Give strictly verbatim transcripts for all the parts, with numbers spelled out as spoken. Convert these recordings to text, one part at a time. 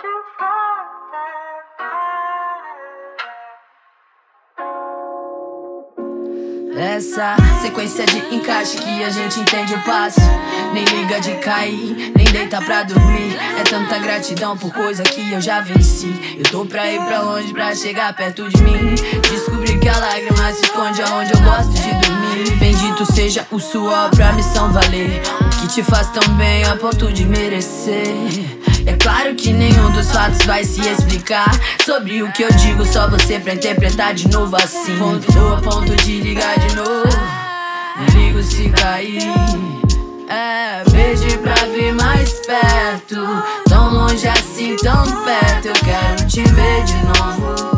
Essa sequência de encaixe que a gente entende o passo. Nem liga de cair, nem deita pra dormir. É tanta gratidão por coisa que eu já venci. Eu tô pra ir pra longe pra chegar perto de mim. Descobri que a lágrima se esconde aonde eu gosto de dormir. Bendito seja o suor pra missão valer. O que te faz tão bem a ponto de merecer. É claro que nenhum dos fatos vai se explicar sobre o que eu digo, só você pra interpretar de novo assim. Tô a ponto de ligar de novo, não ligo se cair. É, beijo pra vir mais perto, tão longe assim, tão perto. Eu quero te ver de novo.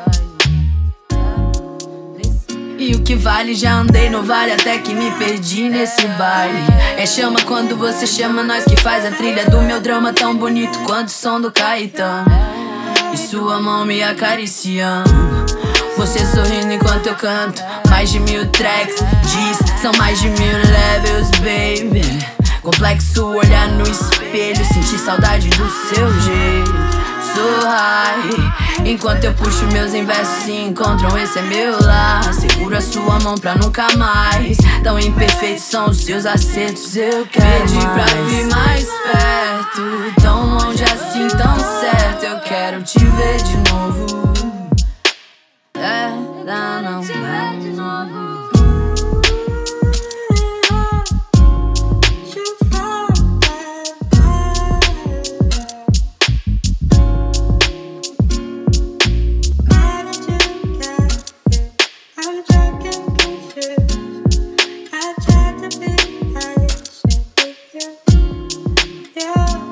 E o que vale, já andei no vale até que me perdi nesse baile. É chama quando você chama, nós que faz a trilha do meu drama, tão bonito quanto o som do Caetano. E sua mão me acariciando, você sorrindo enquanto eu canto. Mais de mil tracks, diz, são mais de mil levels, baby. Complexo olhar no espelho, sentir saudade do seu jeito. Sou high, enquanto eu puxo meus inversos se encontram, esse é meu lar. Seguro a sua mão pra nunca mais. Tão imperfeitos são os seus acertos, eu quero pedir pra vir mais perto, tão longe assim, tão certo. Eu quero te ver de novo. É, não, não, não. Yeah.